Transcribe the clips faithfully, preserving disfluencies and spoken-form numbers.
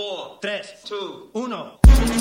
four, tres, two, uno.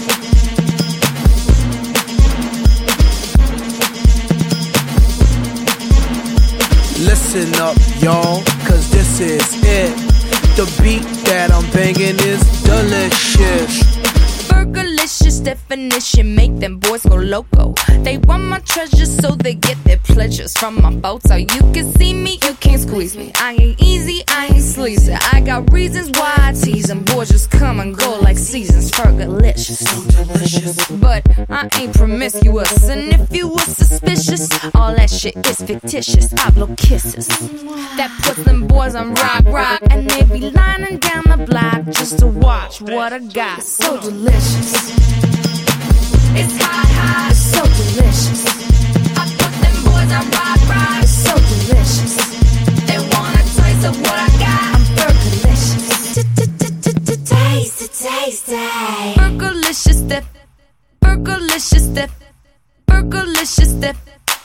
Listen up, y'all, cause this is it. The beat that I'm banging is delicious. Burgerlicious definition, make them boys go loco. They want my treasures so they get their pleasures from my photo. You can see me, you can't squeeze me. I ain't easy, I ain't sleazy. I got reasons why I tease them. Boys just come and go like seasons. Burgerlicious, so delicious. But I ain't promiscuous, and if you were suspicious, all that shit is fictitious. I blow kisses that puts them boys on rock, rock, and they be lining down the block just to watch what I got. So delicious. It's hot, hot, it's so delicious. I put them boys on rock, rock, it's so delicious. They want a taste of what I got. I'm burgerlicious. Taste it, taste it. Burgerlicious, def, burgerlicious, def, burgerlicious, def.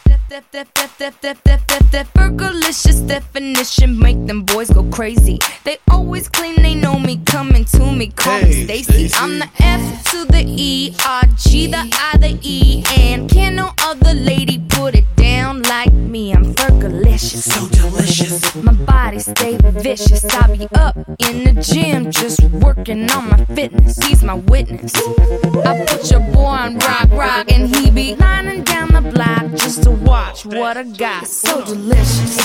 Burgerlicious definition, make them boys go crazy. They always claim they know me, coming to me, call Hey, me Stacy. I'm the F to the E, R, G, the I, the E, and can no other lady put it down like me. I'm Burgerlicious, so delicious. My body stay vicious. I be up in the gym, just working on my fitness. He's my witness. I put your boy on rock, rock, and he be lining down the block just to watch what I got. So delicious.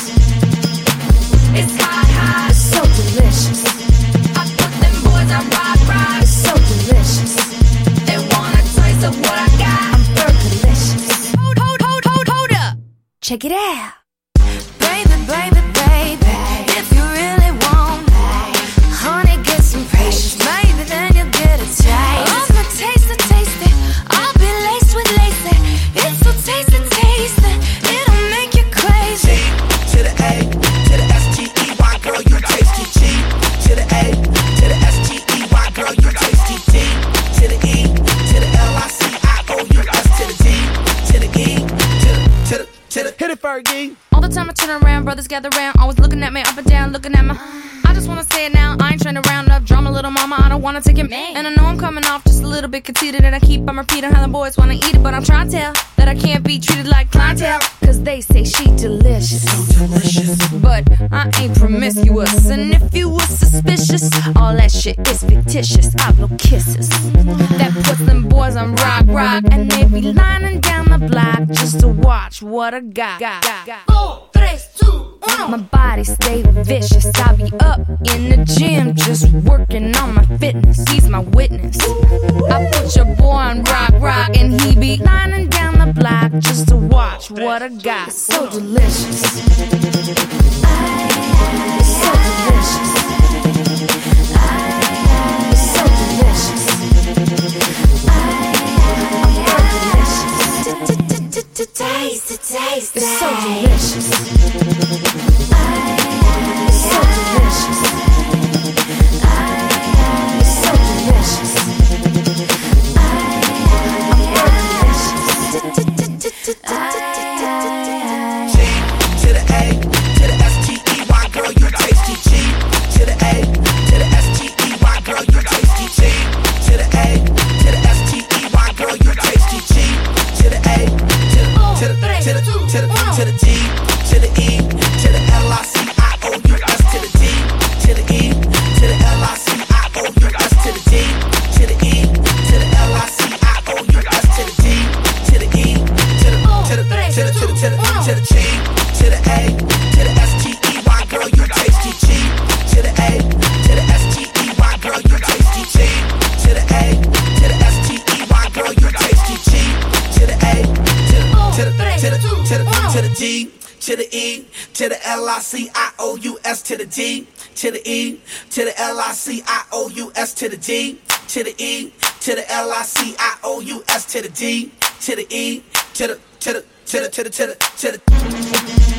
It's hot, hot, it's so delicious. I put them boys on rock, rock, it's so delicious. They want a taste of what I got. I'm Burgerlicious. Hold, hold, hold, hold, hold up. Check it out. Baby, baby, baby, if you really want me, honey, get some patience. Maybe then you'll get a taste. Oh, my taste, the taste it. I'll be laced with lace. It's so tasty, tasty. It'll make you crazy. G to the A, to the S T E Y, girl, you tasty. G to the A, to the S T E Y, girl, you tasty. D to the E, to the L I C I O U S to the D, to the E, to the, to the, to the. Hit it, Fergie. All the time I turn around, brothers gather round, always looking at me up and down, looking at my. I just wanna say it now, I ain't trying to round up drama, little mama, I don't wanna take it. And I know I'm coming off just a little bit conceited, and I keep on repeating how the boys wanna eat it, but I'm trying to tell that I can't be treated like clientele, cause they say she delicious, so delicious. But I ain't promiscuous, and if you were suspicious, all that shit is fictitious. I blow kisses that puts them boys on rock, rock, and they be lining down the block just to watch what I got. got, got, got. Four, tres, two, uno. My body stay vicious. I be up in the gym, just working on my fitness. He's my witness. I put your boy on rock, rock, and he be lining down the block just to watch what I got. So delicious. It's so delicious. It's so delicious. I'm Burgerlicious. Taste it, taste it. It's so delicious. It's so delicious. It's so delicious. I'm Burgerlicious. G to the A, to the S T E Y, girl, you tasty. G to the A, to the S T E Y, girl, you tasty. G to the A, to the S T E Y, girl, you tasty. G to the A, to the, to the, to the, to the, to the D, to the E, to the L I C I O U S to the D, to the E, to the L I C I O U S to the D, to the E, to the L I C I O U S to the D, to the E, to the, to the, to the, to the, to the, to the G, to the A, to the S T E Y, girl, you tasty. G to the A, to the S T E Y, girl, you tasty. G to the A, to the S T E Y, girl, you tasty. G to the A, to the, to the, to the, to the, to the D, to the E, to the L I C I O U S to the D, to the E, to the L I C I O U S to the D, to the E, to the L I C I O U S to the D, to the E, to the, to the, to the, to the, to the, to the.